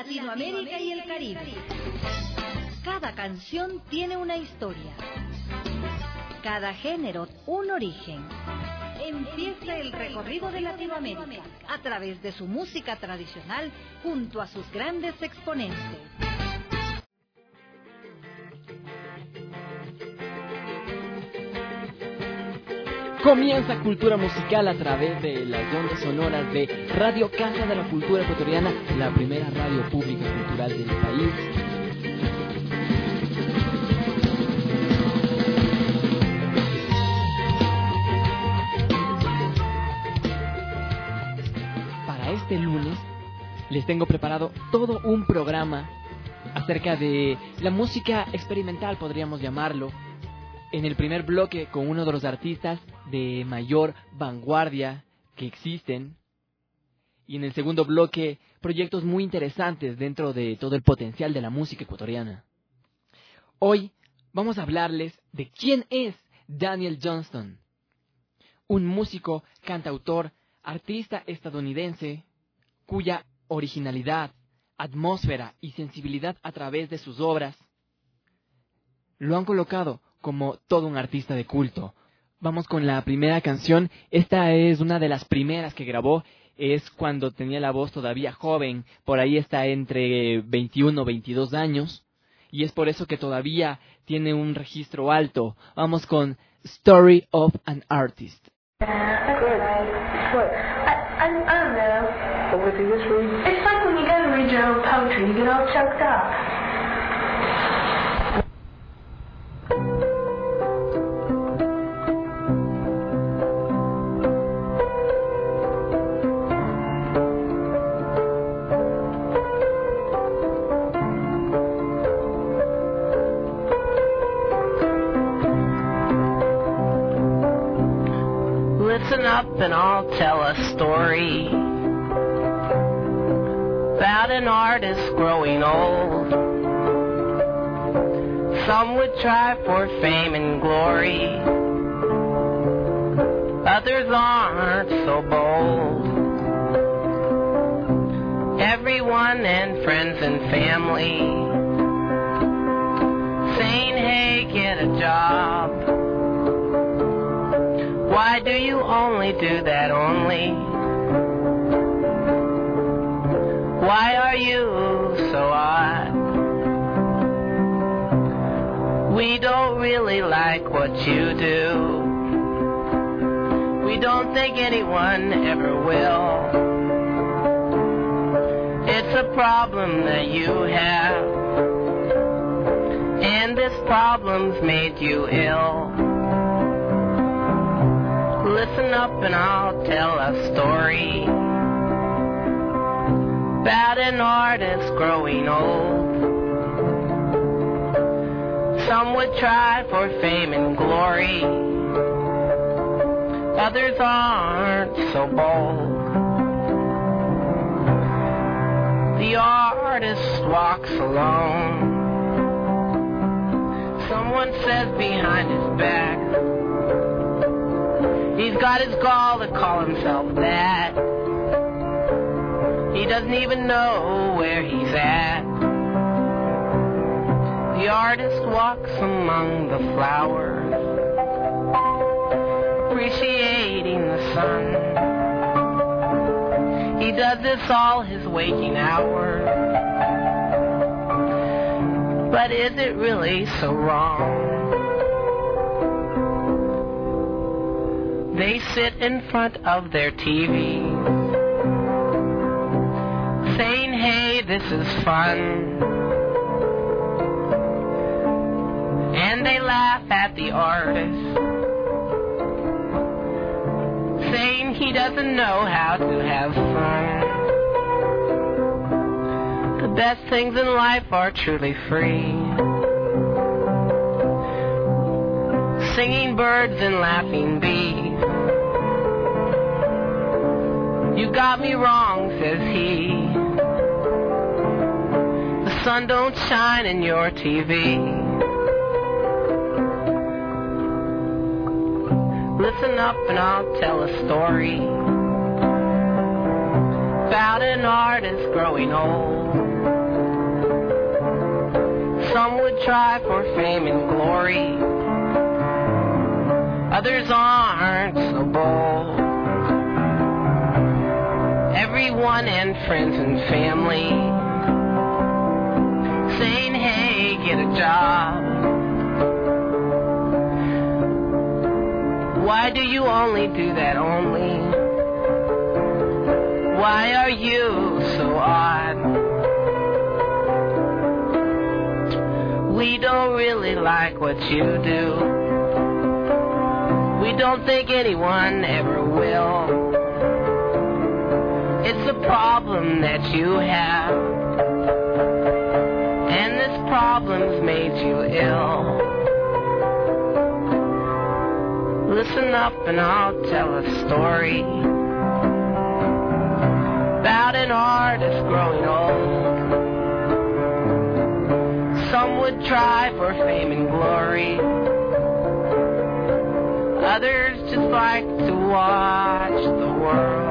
Latinoamérica y el Caribe. Cada canción tiene una historia. Cada género un origen. Empieza el recorrido de Latinoamérica a través de su música tradicional junto a sus grandes exponentes. Comienza Cultura Musical a través de las ondas sonoras de Radio Casa de la Cultura Ecuatoriana, la primera radio pública cultural del país. Para este lunes les tengo preparado todo un programa acerca de la música experimental, podríamos llamarlo. En el primer bloque, con uno de los artistas de mayor vanguardia que existen. Y en el segundo bloque, proyectos muy interesantes dentro de todo el potencial de la música ecuatoriana. Hoy vamos a hablarles de quién es Daniel Johnston. Un músico, cantautor, artista estadounidense, cuya originalidad, atmósfera y sensibilidad a través de sus obras lo han colocado como todo un artista de culto. Vamos con la primera canción. Esta es una de las primeras que grabó. Es cuando tenía la voz todavía joven. Por ahí está entre 21 o 22 años. Y es por eso que todavía tiene un registro alto. Vamos con Story of an Artist. I don't know. What did you just read? It's like when you go to read your own poetry, you get all choked up. Listen up and I'll tell a story about an artist growing old. Some would try for fame and glory, others aren't so bold. Everyone and friends and family saying, hey, get a job. Why do you only do that only? Why are you so odd? We don't really like what you do. We don't think anyone ever will. It's a problem that you have, and this problem's made you ill. Listen up and I'll tell a story about an artist growing old. Some would try for fame and glory, others aren't so bold. The artist walks alone. Someone says behind his back he's got his gall to call himself that. He doesn't even know where he's at. The artist walks among the flowers, appreciating the sun. He does this all his waking hours. But is it really so wrong? They sit in front of their TV, saying, hey, this is fun. And they laugh at the artist, saying he doesn't know how to have fun. The best things in life are truly free. Singing birds and laughing bees. You got me wrong, says he. The sun don't shine in your TV. Listen up and I'll tell a story about an artist growing old. Some would try for fame and glory. Others aren't so bold. Everyone and friends and family saying, hey, get a job. Why do you only do that only? Why are you so odd? We don't really like what you do. We don't think anyone ever will. It's a problem that you have, and this problem's made you ill. Listen up and I'll tell a story about an artist growing old. Some would try for fame and glory. Others just like to watch the world.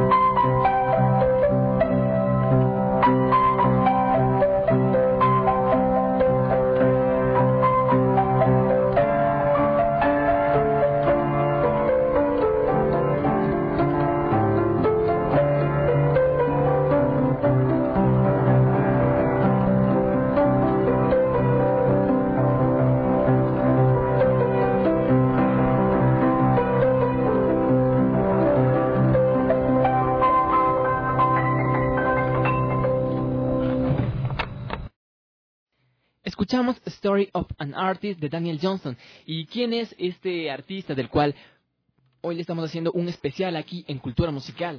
Escuchamos Story of an Artist de Daniel Johnston. ¿Y quién es este artista del cual hoy le estamos haciendo un especial aquí en Cultura Musical?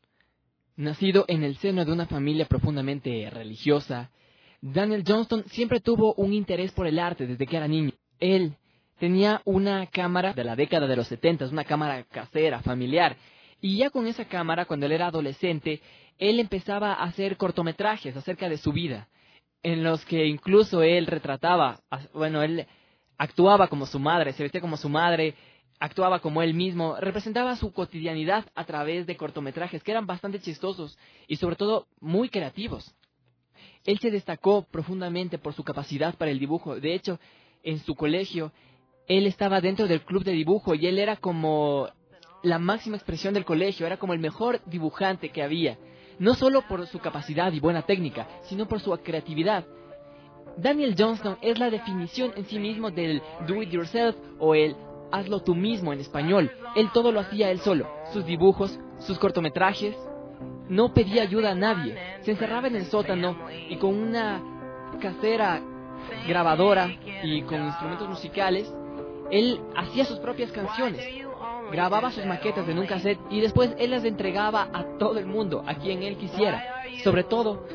Nacido en el seno de una familia profundamente religiosa, Daniel Johnston siempre tuvo un interés por el arte desde que era niño. Él tenía una cámara de la década de los 70, una cámara casera, familiar. Y ya con esa cámara, cuando él era adolescente, él empezaba a hacer cortometrajes acerca de su vida, en los que incluso él retrataba, él actuaba como su madre, se vestía como su madre, actuaba como él mismo, representaba su cotidianidad a través de cortometrajes que eran bastante chistosos y sobre todo muy creativos. Él se destacó profundamente por su capacidad para el dibujo. De hecho, en su colegio, él estaba dentro del club de dibujo y él era como la máxima expresión del colegio, era como el mejor dibujante que había. No solo por su capacidad y buena técnica, sino por su creatividad. Daniel Johnston es la definición en sí mismo del do it yourself o el hazlo tú mismo en español. Él todo lo hacía él solo. Sus dibujos, sus cortometrajes. No pedía ayuda a nadie. Se encerraba en el sótano y con una casera grabadora y con instrumentos musicales, él hacía sus propias canciones. Grababa sus maquetas en un cassette y después él las entregaba a todo el mundo, a quien él quisiera. Sobre todo,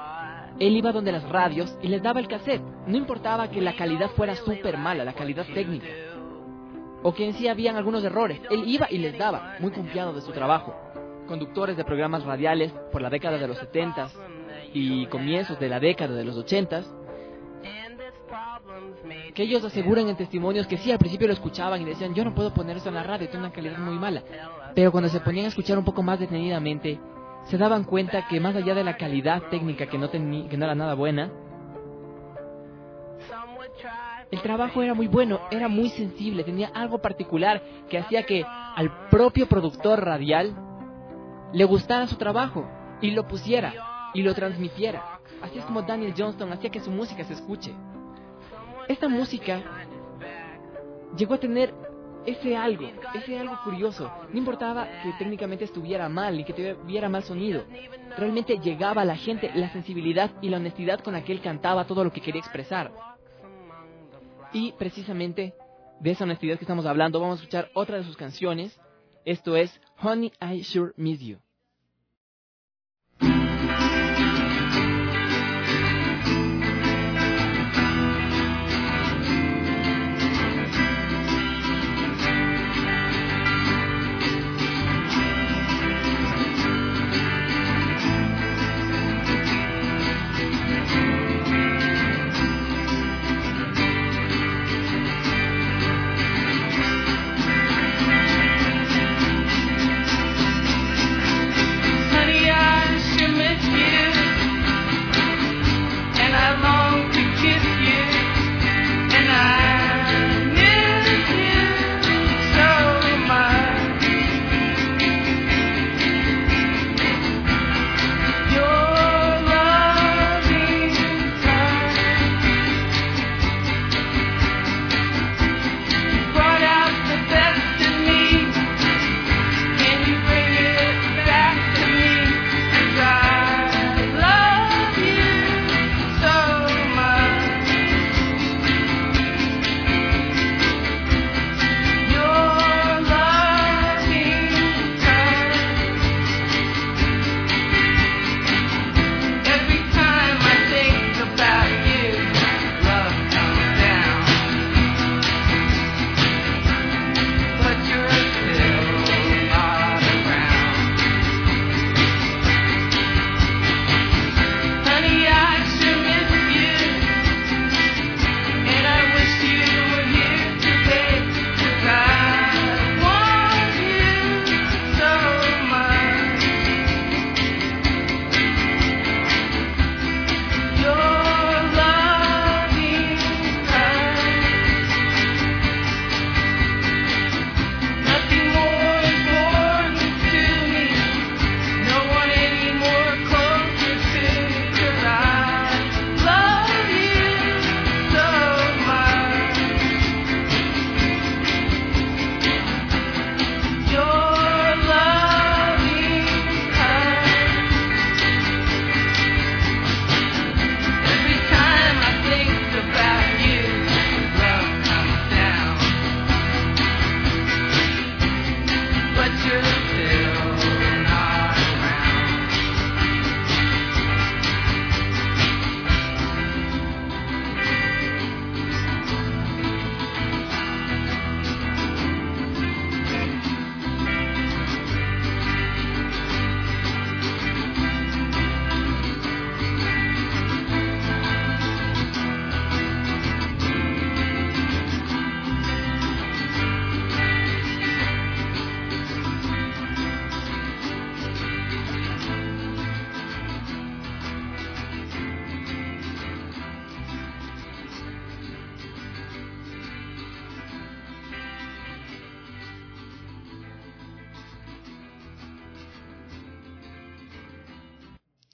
él iba donde las radios y les daba el cassette. No importaba que la calidad fuera súper mala, la calidad técnica, o que en sí habían algunos errores. Él iba y les daba, muy confiado de su trabajo. Conductores de programas radiales por la década de los 70s y comienzos de la década de los 80s, que ellos aseguran en testimonios que sí, al principio lo escuchaban y decían, yo no puedo poner eso en la radio, tiene una calidad muy mala. Pero cuando se ponían a escuchar un poco más detenidamente, se daban cuenta que más allá de la calidad técnica que no era nada buena, el trabajo era muy bueno, era muy sensible, tenía algo particular que hacía que al propio productor radial le gustara su trabajo y lo pusiera y lo transmitiera. Así es como Daniel Johnston hacía que su música se escuche. Esta música llegó a tener ese algo curioso. No importaba que técnicamente estuviera mal ni que tuviera mal sonido. Realmente llegaba a la gente la sensibilidad y la honestidad con la que él cantaba todo lo que quería expresar. Y precisamente de esa honestidad que estamos hablando, vamos a escuchar otra de sus canciones. Esto es Honey, I Sure Miss You.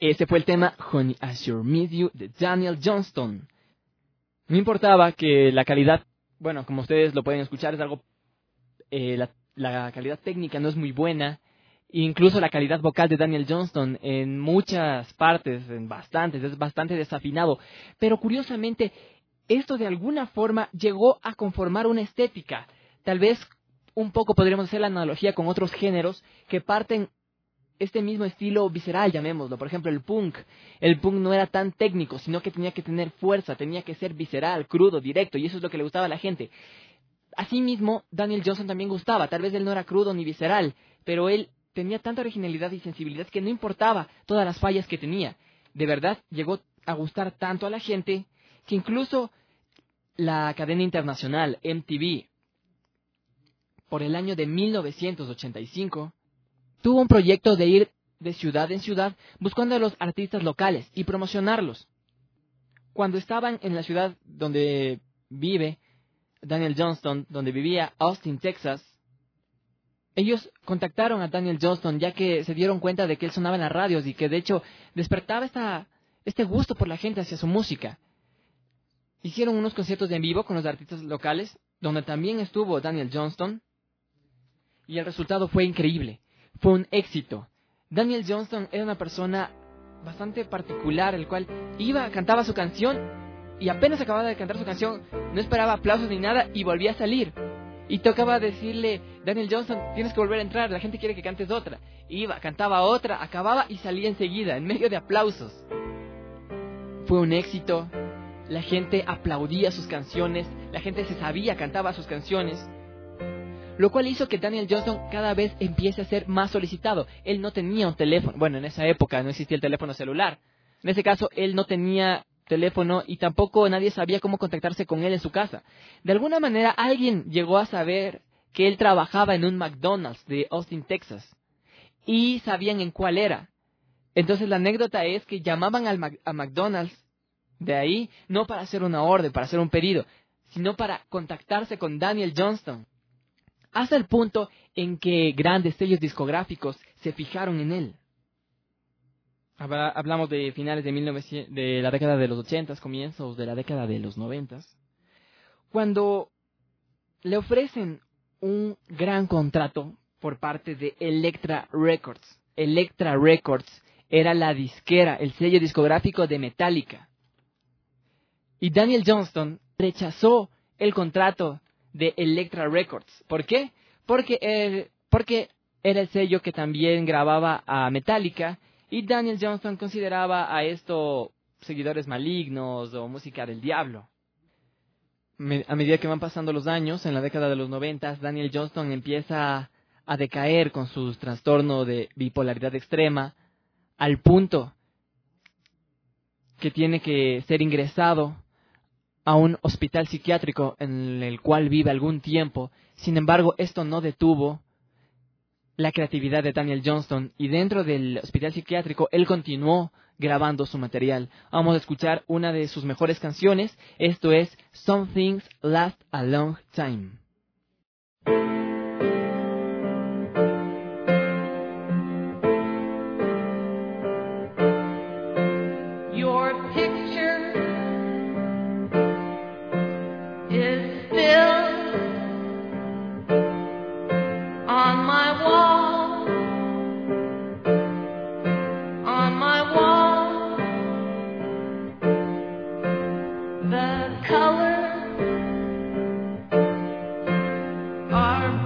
Ese fue el tema Honey, I Sure Miss You de Daniel Johnston. No importaba que la calidad, bueno, como ustedes lo pueden escuchar, es algo, la calidad técnica no es muy buena. Incluso la calidad vocal de Daniel Johnston en muchas partes, en bastantes, es bastante desafinado. Pero curiosamente, esto de alguna forma llegó a conformar una estética. Tal vez un poco podríamos hacer la analogía con otros géneros que parten este mismo estilo visceral, llamémoslo. Por ejemplo, el punk. El punk no era tan técnico, sino que tenía que tener fuerza, tenía que ser visceral, crudo, directo, y eso es lo que le gustaba a la gente. Asimismo, Daniel Johnston también gustaba. Tal vez él no era crudo ni visceral, pero él tenía tanta originalidad y sensibilidad que no importaba todas las fallas que tenía. De verdad, llegó a gustar tanto a la gente que incluso la cadena internacional MTV, por el año de 1985, tuvo un proyecto de ir de ciudad en ciudad buscando a los artistas locales y promocionarlos. Cuando estaban en la ciudad donde vive Daniel Johnston, donde vivía Austin, Texas, ellos contactaron a Daniel Johnston ya que se dieron cuenta de que él sonaba en las radios y que de hecho despertaba este gusto por la gente hacia su música. Hicieron unos conciertos en vivo con los artistas locales, donde también estuvo Daniel Johnston, y el resultado fue increíble. Fue un éxito. Daniel Johnston era una persona bastante particular, el cual cantaba su canción, y apenas acababa de cantar su canción, no esperaba aplausos ni nada, y volvía a salir. Y tocaba decirle, Daniel Johnston, tienes que volver a entrar, la gente quiere que cantes otra. Iba, cantaba otra, acababa y salía enseguida, en medio de aplausos. Fue un éxito, la gente aplaudía sus canciones, la gente se sabía, cantaba sus canciones, lo cual hizo que Daniel Johnston cada vez empiece a ser más solicitado. Él no tenía un teléfono, bueno, en esa época no existía el teléfono celular. En ese caso, él no tenía teléfono y tampoco nadie sabía cómo contactarse con él en su casa. De alguna manera, alguien llegó a saber que él trabajaba en un McDonald's de Austin, Texas, y sabían en cuál era. Entonces la anécdota es que llamaban a McDonald's de ahí, no para hacer una orden, para hacer un pedido, sino para contactarse con Daniel Johnston. Hasta el punto en que grandes sellos discográficos se fijaron en él. Hablamos de finales de la década de los 80, comienzos de la década de los 90. Cuando le ofrecen un gran contrato por parte de Elektra Records. Elektra Records era la disquera, el sello discográfico de Metallica. Y Daniel Johnston rechazó el contrato de Elektra Records. ¿Por qué? Porque era el sello que también grababa a Metallica, y Daniel Johnston consideraba a estos seguidores malignos o música del diablo. A medida que van pasando los años, en la década de los 90, Daniel Johnston empieza a decaer con su trastorno de bipolaridad extrema, al punto que tiene que ser ingresado a un hospital psiquiátrico en el cual vive algún tiempo. Sin embargo, esto no detuvo la creatividad de Daniel Johnston, y dentro del hospital psiquiátrico él continuó grabando su material. Vamos a escuchar una de sus mejores canciones. Esto es Some Things Last a Long Time. Our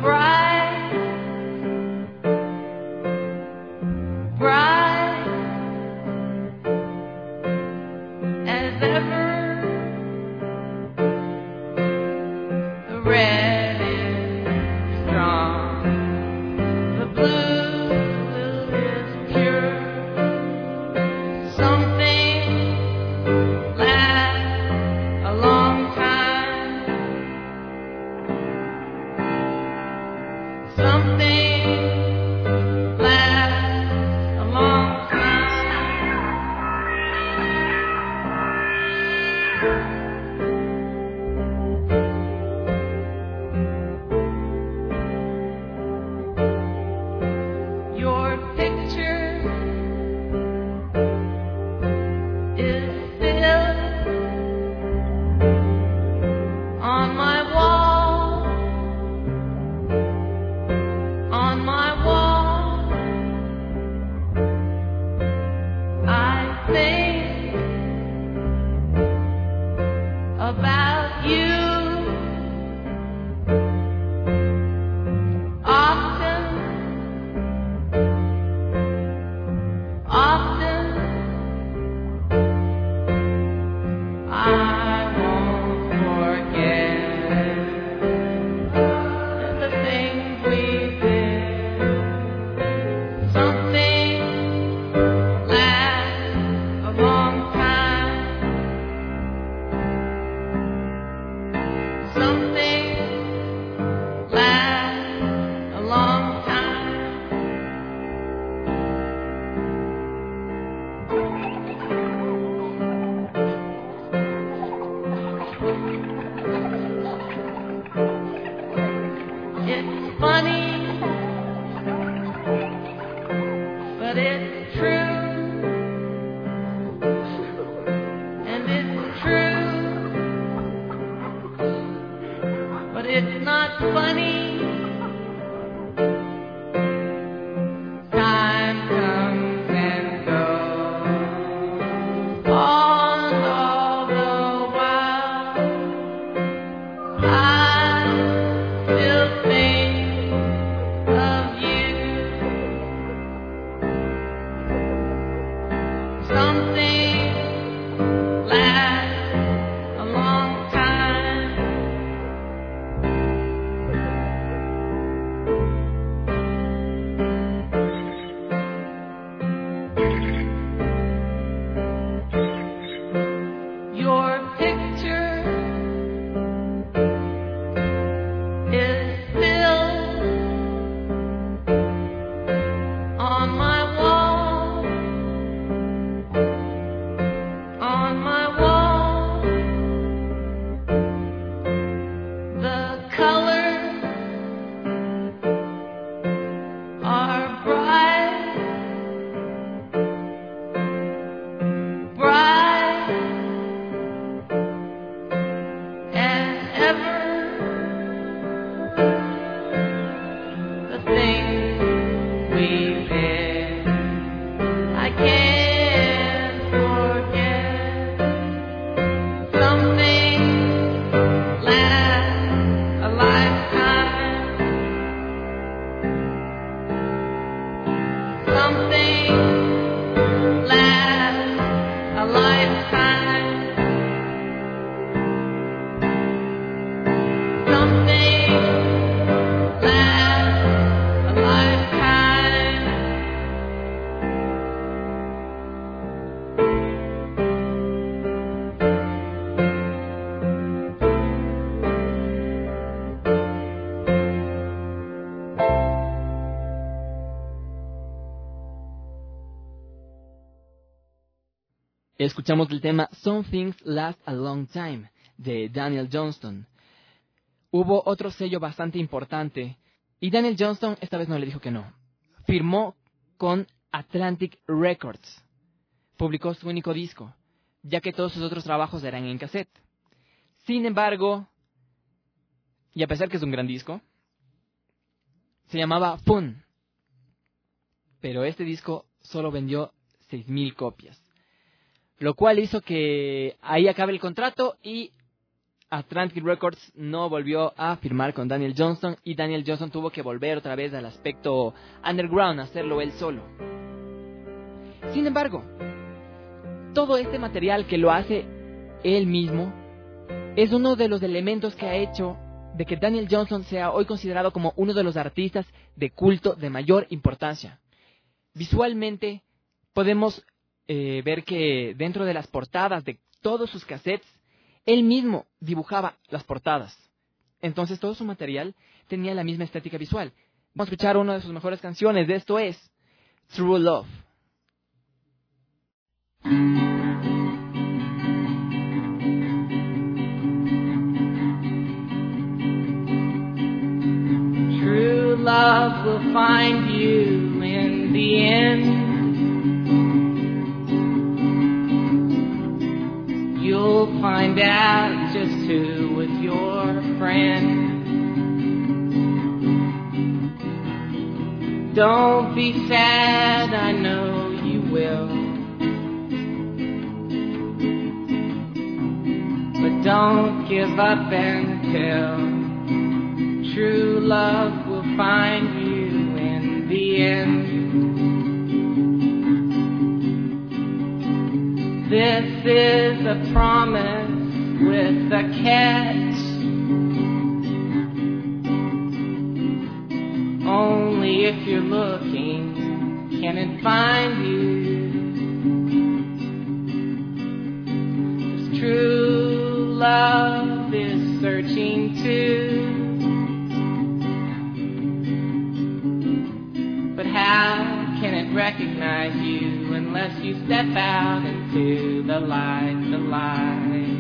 can't forget. Some things last a lifetime. Some things last a lifetime. Some things last a lifetime. Escuchamos el tema Some Things Last a Long Time de Daniel Johnston. Hubo otro sello bastante importante y Daniel Johnston esta vez no le dijo que no. Firmó con Atlantic Records. Publicó su único disco, ya que todos sus otros trabajos eran en cassette. Sin embargo, y a pesar que es un gran disco, se llamaba Fun. Pero este disco solo vendió 6,000 copias. Lo cual hizo que ahí acabe el contrato y Atlantic Records no volvió a firmar con Daniel Johnston y Daniel Johnston tuvo que volver otra vez al aspecto underground, hacerlo él solo. Sin embargo, todo este material que lo hace él mismo es uno de los elementos que ha hecho de que Daniel Johnston sea hoy considerado como uno de los artistas de culto de mayor importancia. Visualmente podemos ver que dentro de las portadas de todos sus cassettes, él mismo dibujaba las portadas. Entonces todo su material tenía la misma estética visual. Vamos a escuchar una de sus mejores canciones. De esto es True Love. True love will find you in the end. You'll find out just who was your friend. Don't be sad, I know you will. But don't give up until true love will find you in the end. This is a promise with a catch. Only if you're looking can it find you. 'Cause true love is searching too. But how can it recognize you unless you step out into the light, the light?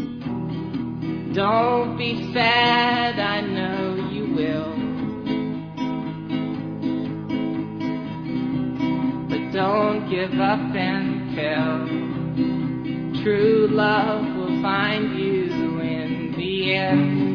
Don't be sad, I know you will. But don't give up until true love will find you in the end.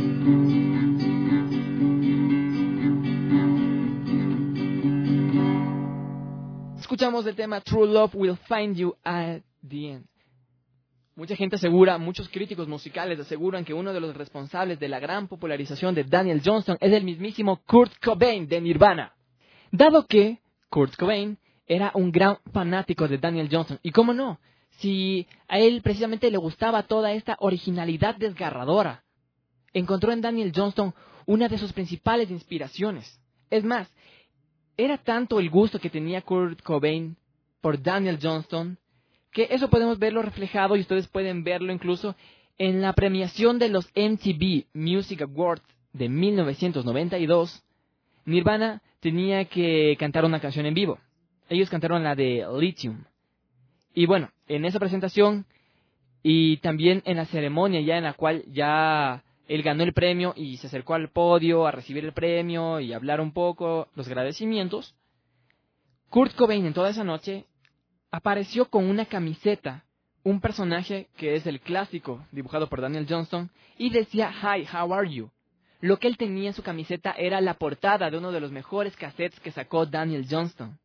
Escuchamos el tema True Love Will Find You at the End. Mucha gente asegura, muchos críticos musicales aseguran que uno de los responsables de la gran popularización de Daniel Johnston es el mismísimo Kurt Cobain de Nirvana. Dado que Kurt Cobain era un gran fanático de Daniel Johnston, y cómo no, si a él precisamente le gustaba toda esta originalidad desgarradora, encontró en Daniel Johnston una de sus principales inspiraciones. Es más, era tanto el gusto que tenía Kurt Cobain por Daniel Johnston, que eso podemos verlo reflejado y ustedes pueden verlo incluso en la premiación de los MTV Music Awards de 1992. Nirvana tenía que cantar una canción en vivo. Ellos cantaron la de Lithium. Y bueno, en esa presentación y también en la ceremonia ya en la cual ya él ganó el premio y se acercó al podio a recibir el premio y hablar un poco los agradecimientos, Kurt Cobain en toda esa noche apareció con una camiseta, un personaje que es el clásico dibujado por Daniel Johnston, y decía "Hi, how are you?". Lo que él tenía en su camiseta era la portada de uno de los mejores cassettes que sacó Daniel Johnston.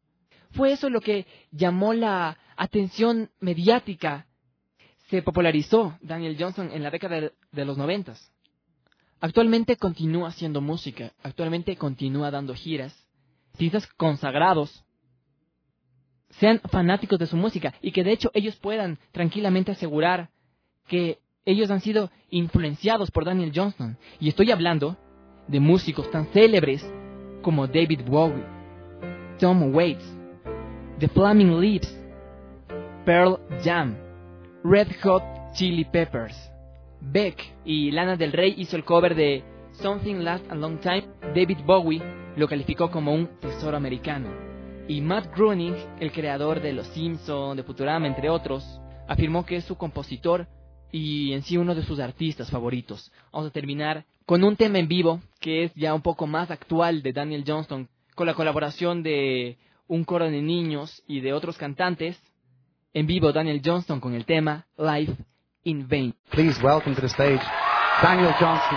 fue eso lo que llamó la atención mediática. Se popularizó Daniel Johnston en la década de los 90. Actualmente continúa haciendo música, actualmente continúa dando giras. Artistas consagrados sean fanáticos de su música y que de hecho ellos puedan tranquilamente asegurar que ellos han sido influenciados por Daniel Johnston. Y estoy hablando de músicos tan célebres como David Bowie, Tom Waits, The Flaming Lips, Pearl Jam, Red Hot Chili Peppers, Beck, y Lana Del Rey hizo el cover de Something Lasts a Long Time. David Bowie lo calificó como un tesoro americano. Y Matt Groening, el creador de Los Simpson, de Futurama, entre otros, afirmó que es su compositor y en sí uno de sus artistas favoritos. Vamos a terminar con un tema en vivo que es ya un poco más actual de Daniel Johnston, con la colaboración de un coro de niños y de otros cantantes. En vivo Daniel Johnston con el tema Life in Vain. Please welcome to the stage Daniel Johnston.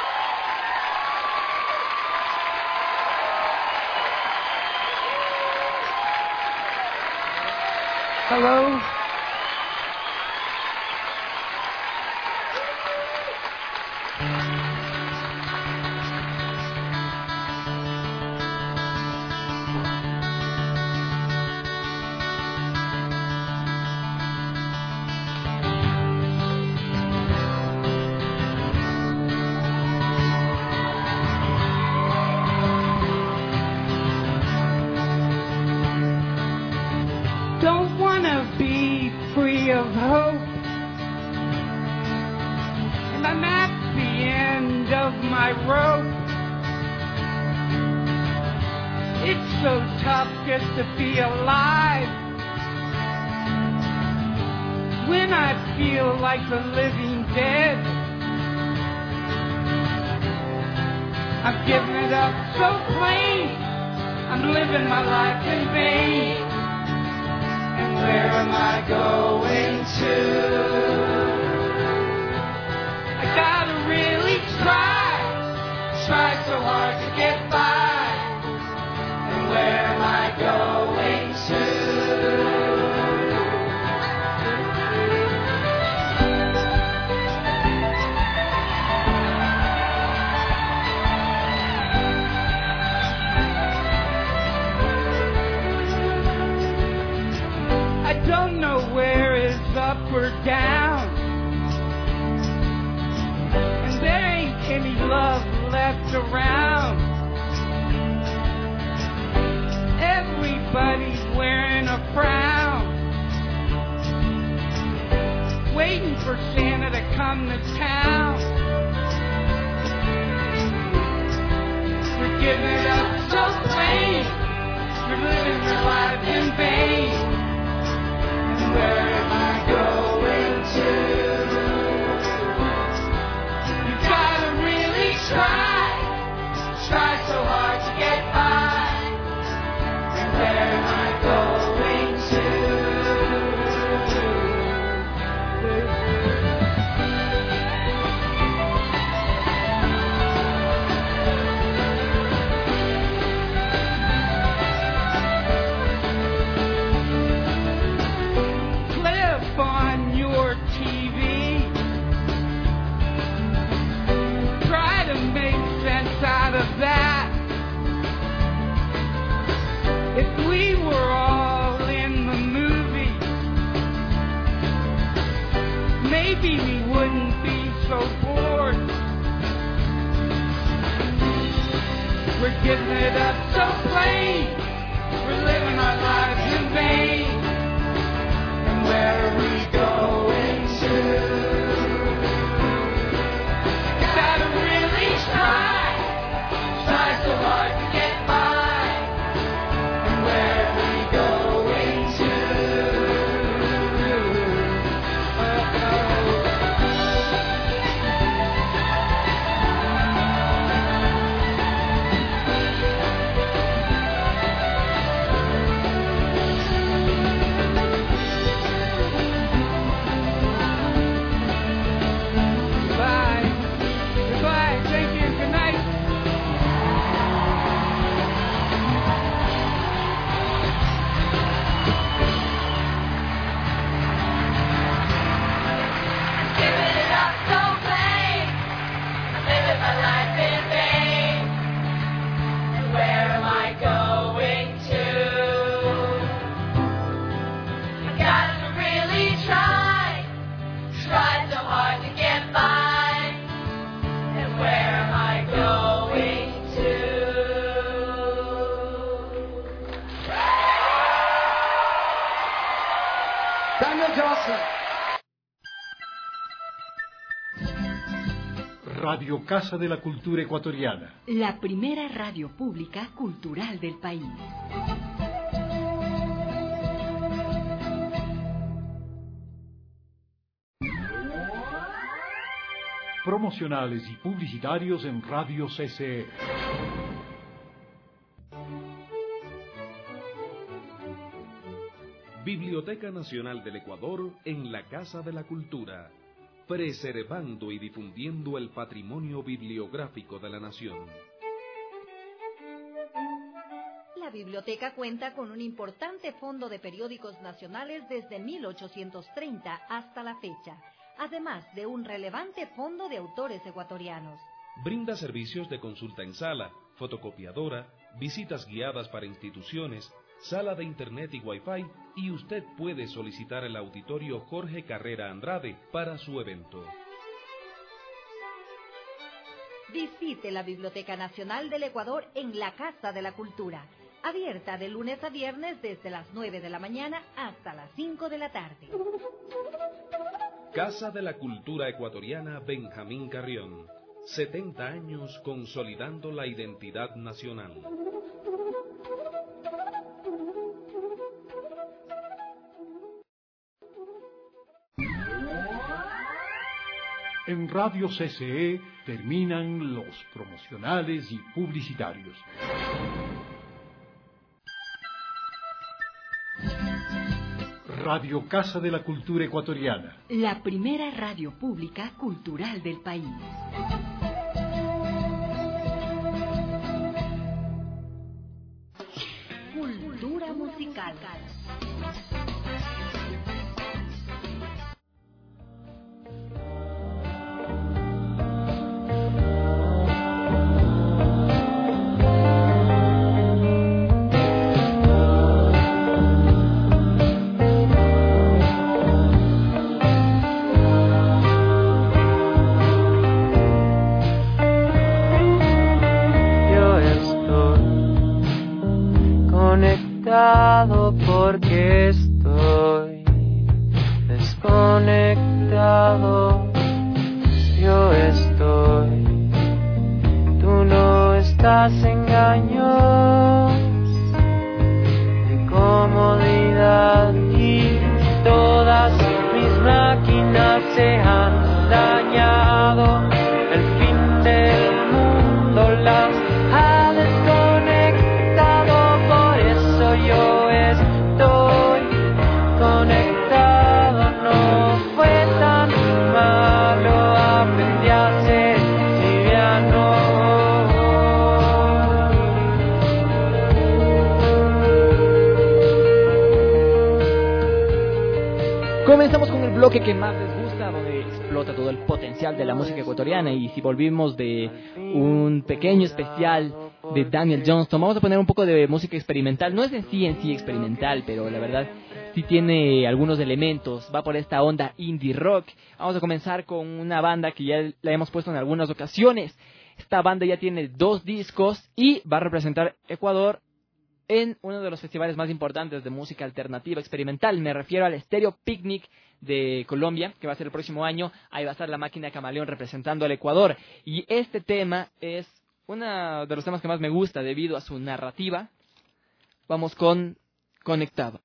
Hello. Don't wanna be free of hope, and I'm at the end of my rope. It's so tough just to be alive when I feel like the living dead. I've given it up so plain, I'm living my life in vain. Where am I going to? I gotta really try so hard to get by. And where am I going don't know where is up or down, and there ain't any love left around. Everybody's wearing a frown, waiting for Santa to come to town. We're giving it up so plain, we're living our life in vain. Where am I going to? You gotta really try so hard to get by. And where am I going out of that? If we were all in the movie, maybe we wouldn't be so bored. We're giving it up so plain, we're living our lives in vain. And where are we going to? Gotta really try so hard to get by. And where are we going to? Daniel Johnson. Radio Casa de la Cultura Ecuatoriana. La primera radio pública cultural del país. Promocionales y publicitarios en Radio CCE. Biblioteca Nacional del Ecuador en la Casa de la Cultura, preservando y difundiendo el patrimonio bibliográfico de la nación. La biblioteca cuenta con un importante fondo de periódicos nacionales desde 1830 hasta la fecha, además de un relevante fondo de autores ecuatorianos. Brinda servicios de consulta en sala, fotocopiadora, visitas guiadas para instituciones, sala de internet y wifi, y usted puede solicitar el auditorio Jorge Carrera Andrade para su evento. Visite la Biblioteca Nacional del Ecuador en la Casa de la Cultura, abierta de lunes a viernes desde las 9 de la mañana hasta las 5 de la tarde. Casa de la Cultura Ecuatoriana Benjamín Carrión, 70 años consolidando la identidad nacional. En Radio CCE terminan los promocionales y publicitarios. Radio Casa de la Cultura Ecuatoriana. La primera radio pública cultural del país. Cultura musical. Porque estoy desconectado, yo estoy, tú no estás, engaños de comodidad y todas mis máquinas se han dañado, el fin del mundo las ha desconectado, por eso yo estoy conectado, no fue tan malo, aprendí a ser liviano. Comenzamos con el bloque que más les gusta, donde explota todo el potencial de la música ecuatoriana, y si volvimos de un pequeño especial de Daniel Johnston, vamos a poner un poco de música experimental. No es en sí experimental, pero la verdad sí tiene algunos elementos, va por esta onda indie rock. Vamos a comenzar con una banda que ya la hemos puesto en algunas ocasiones. Esta banda ya tiene 2 discos y va a representar Ecuador en uno de los festivales más importantes de música alternativa experimental. Me refiero al Stereo Picnic de Colombia, que va a ser el próximo año. Ahí va a estar la Máquina Camaleón representando al Ecuador. Y este tema es uno de los temas que más me gusta debido a su narrativa. Vamos con Conectado.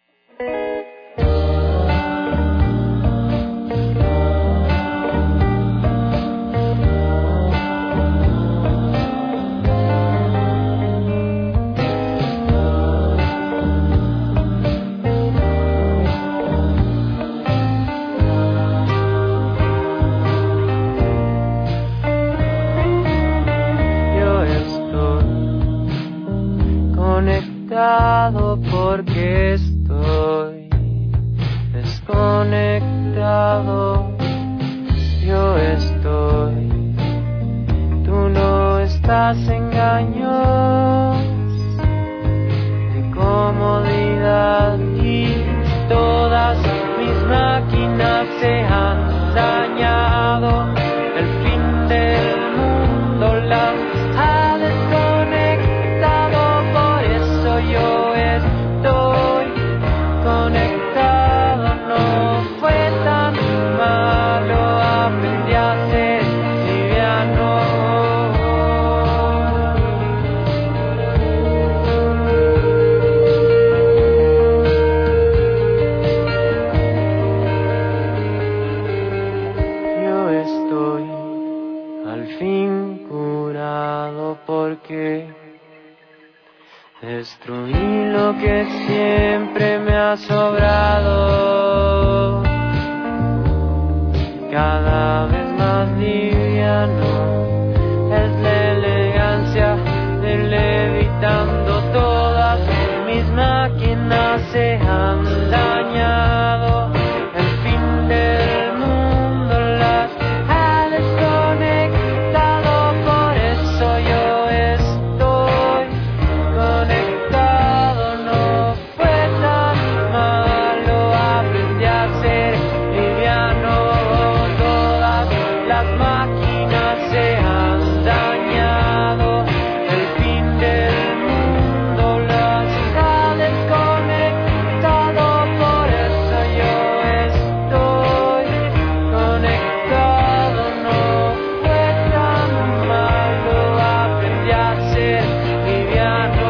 Porque estoy desconectado, yo estoy, tú no estás, engaños de comodidad y todas mis máquinas se han dañado, el fin del mundo las ha desconectado, por eso yo estoy conectado. lado, cada vez más liviano, es la elegancia de levitando. Todas mis máquinas se han dañado, el fin del mundo las ha desconectado, por eso yo estoy conectado. No fue tan malo, aprendí a ser liviano. Todas las máquinas se han dañado, el fin del mundo las ha desconectado, por eso yo estoy conectado. No fue tan malo, aprendí a ser liviano.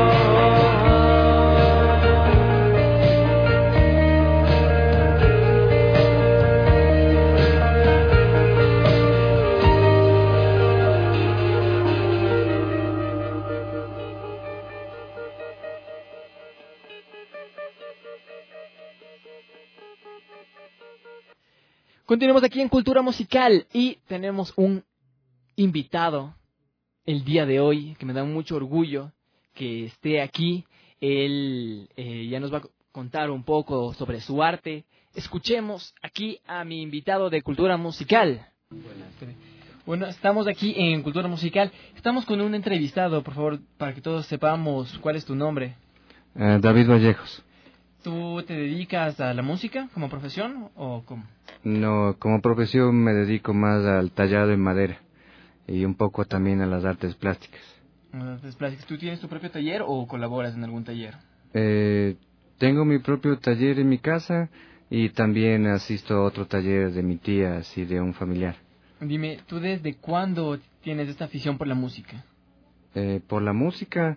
Continuamos aquí en Cultura Musical y tenemos un invitado el día de hoy que me da mucho orgullo que esté aquí. Él ya nos va a contar un poco sobre su arte. Escuchemos aquí a mi invitado de Cultura Musical. Bueno, estamos aquí en Cultura Musical. Estamos con un entrevistado, por favor, para que todos sepamos cuál es tu nombre. David Vallejos. ¿Tú te dedicas a la música como profesión o cómo? No, como profesión me dedico más al tallado en madera y un poco también a las artes plásticas. Artes plásticas. ¿Tú tienes tu propio taller o colaboras en algún taller? Tengo mi propio taller en mi casa y también asisto a otro taller de mi tía, así de un familiar. Dime, ¿tú desde cuándo tienes esta afición por la música? Por la música,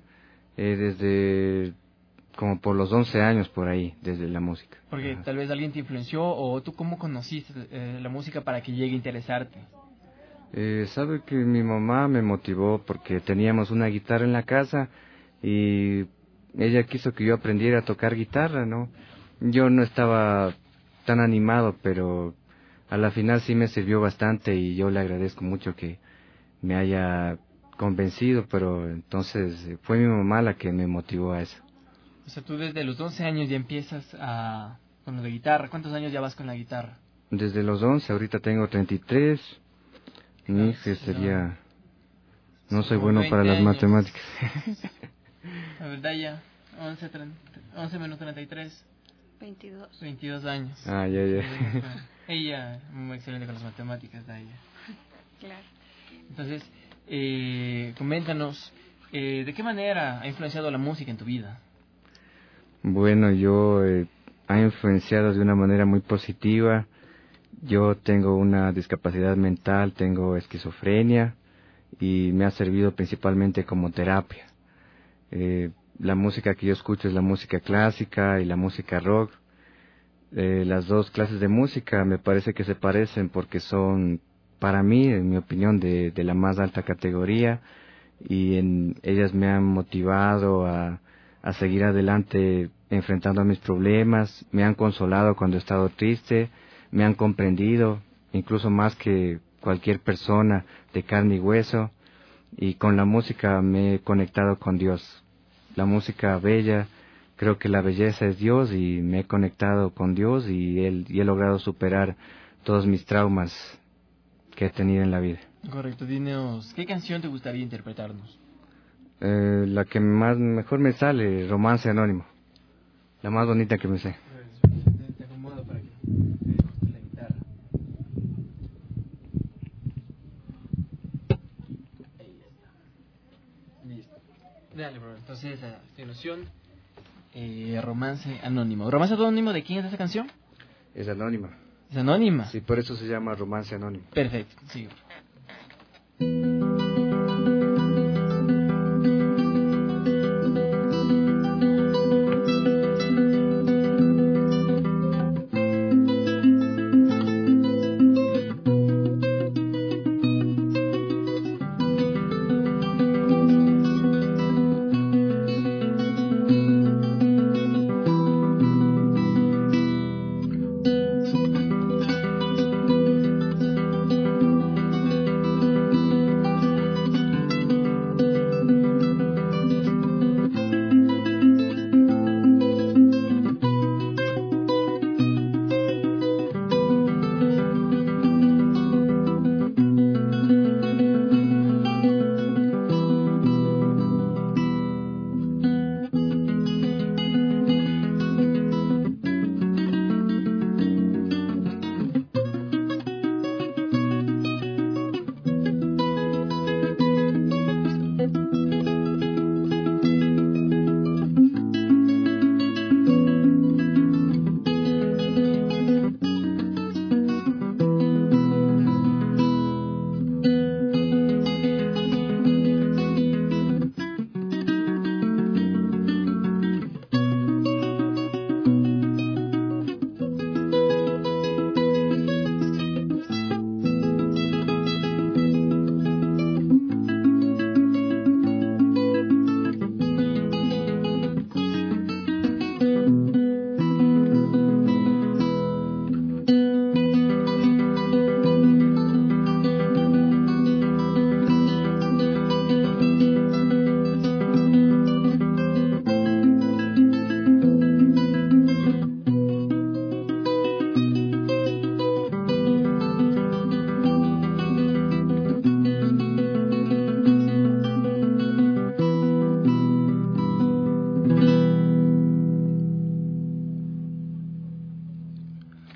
desde como por los 11 años por ahí, desde la música. Porque tal vez alguien te influenció o tú cómo conociste la música para que llegue a interesarte. Sabe que mi mamá me motivó porque teníamos una guitarra en la casa y ella quiso que yo aprendiera a tocar guitarra, ¿no? Yo no estaba tan animado, pero a la final sí me sirvió bastante y yo le agradezco mucho que me haya convencido, pero entonces fue mi mamá la que me motivó a eso. O sea, tú desde los 11 años ya empiezas con lo de guitarra. ¿Cuántos años ya vas con la guitarra? Desde los 11, ahorita tengo 33. Mi hija sería... No soy bueno para las matemáticas. La verdad ya, 11 menos 33. 22 años. Ah, ya. Ella, muy excelente con las matemáticas, da ella. Claro. Entonces, coméntanos, ¿de qué manera ha influenciado la música en tu vida? Bueno, ha influenciado de una manera muy positiva. Yo tengo una discapacidad mental, tengo esquizofrenia y me ha servido principalmente como terapia. La música que yo escucho es la música clásica y la música rock. Las dos clases de música me parece que se parecen porque son, para mí, en mi opinión, de la más alta categoría y ellas me han motivado a seguir adelante enfrentando a mis problemas, me han consolado cuando he estado triste, me han comprendido, incluso más que cualquier persona de carne y hueso, y con la música me he conectado con Dios. La música bella, creo que la belleza es Dios y me he conectado con Dios y he logrado superar todos mis traumas que he tenido en la vida. Correcto, dinos, ¿qué canción te gustaría interpretarnos? La que mejor me sale, Romance Anónimo. La más bonita que me sé. Te acomodo para que la guitarra. Ahí está. Listo. Dale, bro. Entonces, a continuación, Romance Anónimo. ¿Romance Anónimo de quién es esa canción? Es anónima. ¿Es anónima? Sí, por eso se llama Romance Anónimo. Perfecto, sí.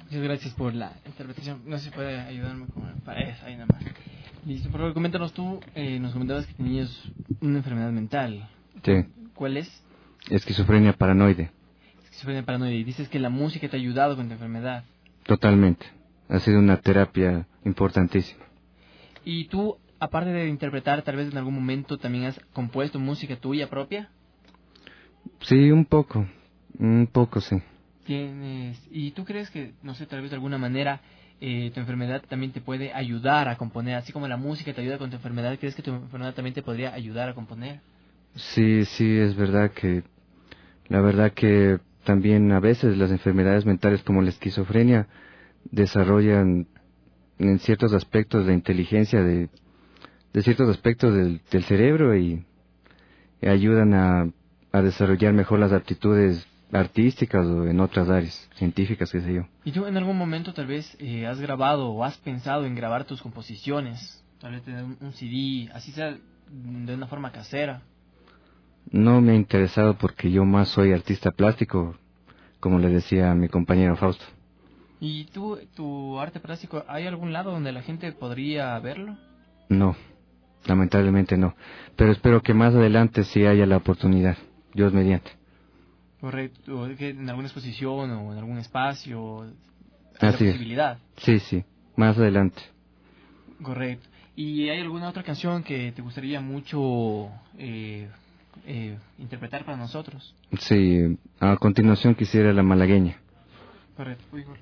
Muchas gracias por la interpretación. No sé si puede ayudarme con ahí nada más. Listo, por favor, coméntanos tú, nos comentabas que tenías una enfermedad mental. Sí. ¿Cuál es? Esquizofrenia paranoide. Esquizofrenia paranoide. Y dices que la música te ha ayudado con tu enfermedad. Totalmente. Ha sido una terapia importantísima. ¿Y tú, aparte de interpretar, tal vez en algún momento también has compuesto música tuya propia? Sí, un poco sí. ¿Y tú crees que, no sé, tal vez de alguna manera tu enfermedad también te puede ayudar a componer? Así como la música te ayuda con tu enfermedad, ¿crees que tu enfermedad también te podría ayudar a componer? Sí, es verdad que, la verdad que también a veces las enfermedades mentales como la esquizofrenia desarrollan en ciertos aspectos la inteligencia de ciertos aspectos del cerebro y ayudan a desarrollar mejor las aptitudes artísticas o en otras áreas científicas, qué sé yo. ¿Y tú en algún momento tal vez has grabado o has pensado en grabar tus composiciones? Tal vez tener un CD, así sea de una forma casera. No me ha interesado porque yo más soy artista plástico, como le decía a mi compañero Fausto. ¿Y tú, tu arte plástico, hay algún lado donde la gente podría verlo? No, lamentablemente no. Pero espero que más adelante sí haya la oportunidad, Dios mediante. Correcto, que en alguna exposición o en algún espacio hay la posibilidad. Sí, más adelante. Correcto. ¿Y hay alguna otra canción que te gustaría mucho interpretar para nosotros? Sí, a continuación quisiera La Malagueña. Correcto, Igor.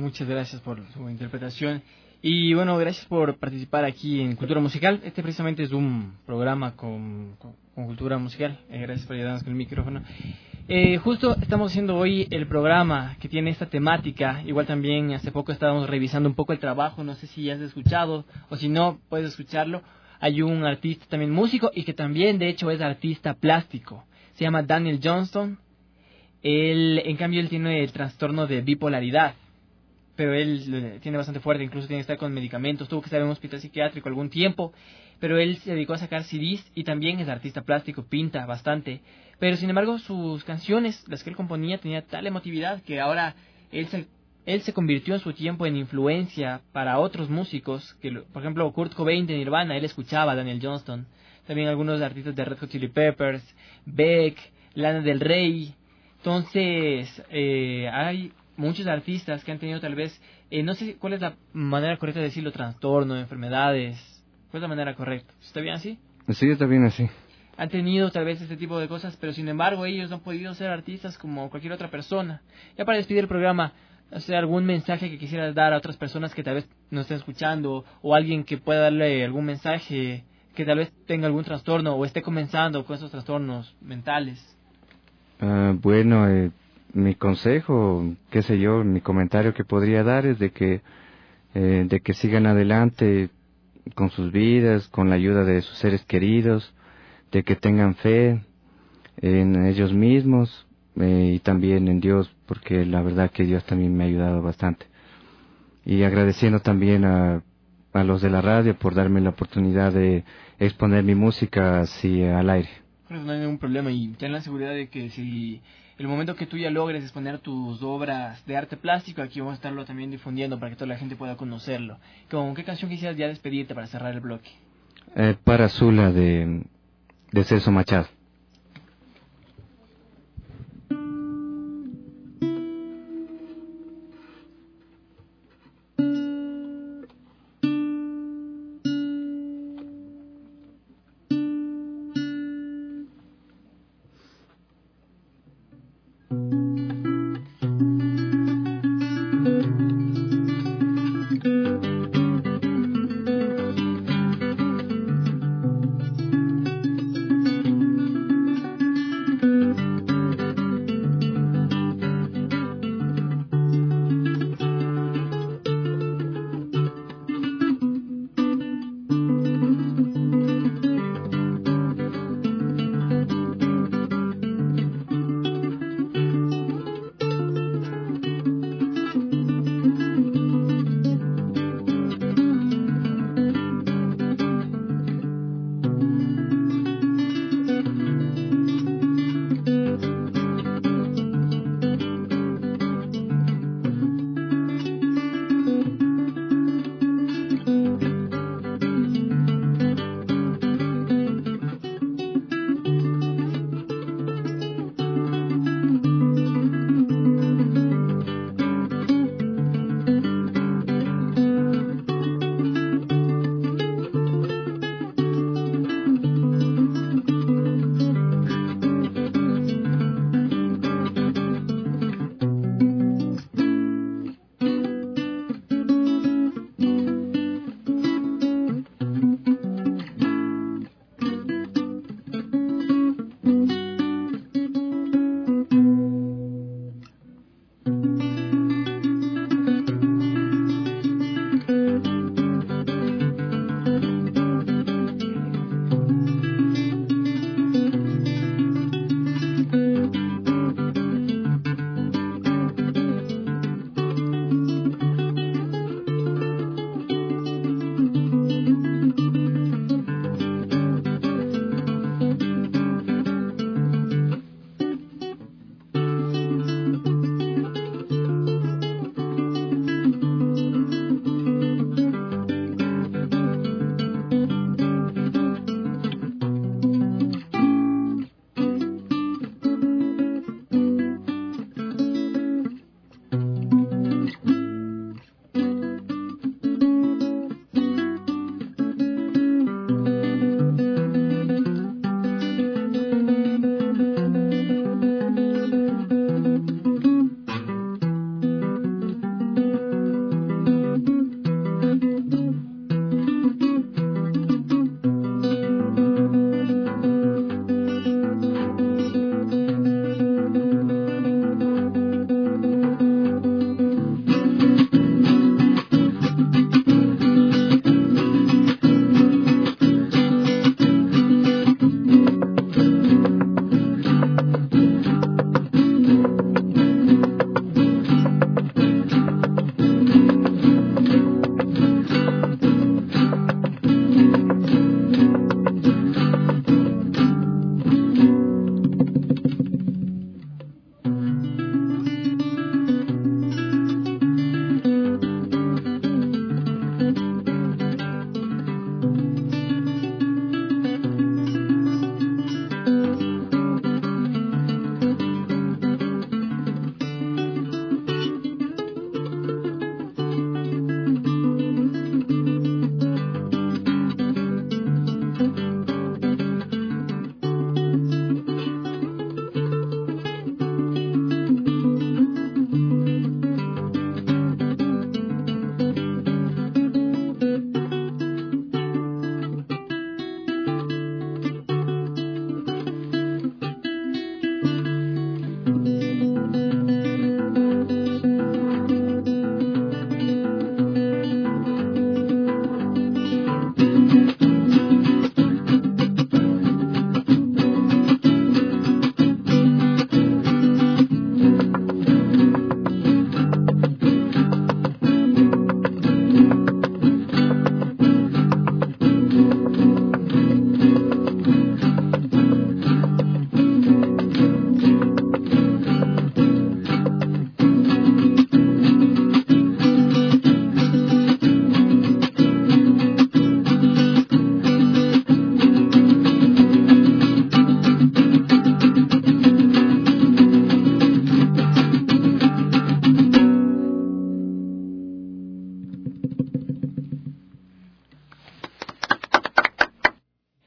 Muchas gracias por su interpretación. Y bueno, gracias por participar aquí en Cultura Musical. Este precisamente es un programa con cultura musical. Gracias por ayudarnos con el micrófono. Justo estamos haciendo hoy el programa que tiene esta temática. Igual también hace poco estábamos revisando un poco el trabajo. No sé si ya has escuchado o si no, puedes escucharlo. Hay un artista también músico y que también de hecho es artista plástico. Se llama Daniel Johnston. En cambio, él tiene el trastorno de bipolaridad. Pero él tiene bastante fuerte, incluso tiene que estar con medicamentos, tuvo que estar en un hospital psiquiátrico algún tiempo, pero él se dedicó a sacar CDs y también es artista plástico, pinta bastante. Pero sin embargo, sus canciones, las que él componía, tenía tal emotividad que ahora él se convirtió en su tiempo en influencia para otros músicos, que por ejemplo Kurt Cobain de Nirvana, él escuchaba a Daniel Johnston, también algunos artistas de Red Hot Chili Peppers, Beck, Lana Del Rey. Entonces, hay muchos artistas que han tenido tal vez, no sé cuál es la manera correcta de decirlo, trastorno, enfermedades. ¿Cuál es la manera correcta? ¿Está bien así? Sí, está bien así. Han tenido tal vez este tipo de cosas, pero sin embargo ellos no han podido ser artistas como cualquier otra persona. Ya para despedir el programa, algún mensaje que quisieras dar a otras personas que tal vez nos estén escuchando, o alguien que pueda darle algún mensaje que tal vez tenga algún trastorno o esté comenzando con esos trastornos mentales. Bueno, mi consejo, qué sé yo, mi comentario que podría dar es de que sigan adelante con sus vidas, con la ayuda de sus seres queridos, de que tengan fe en ellos mismos y también en Dios, porque la verdad que Dios también me ha ayudado bastante. Y agradeciendo también a los de la radio por darme la oportunidad de exponer mi música así al aire. No hay ningún problema y ten la seguridad de que si el momento que tú ya logres exponer tus obras de arte plástico, aquí vamos a estarlo también difundiendo para que toda la gente pueda conocerlo. ¿Con qué canción quisieras ya despedirte para cerrar el bloque? Para Zula de Celso Machado.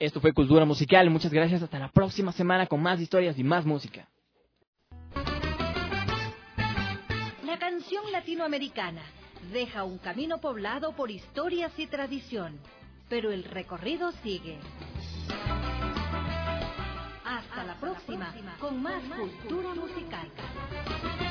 Esto fue Cultura Musical. Muchas gracias. Hasta la próxima semana con más historias y más música. La canción latinoamericana deja un camino poblado por historias y tradición, pero el recorrido sigue. Hasta la próxima con más Cultura Musical.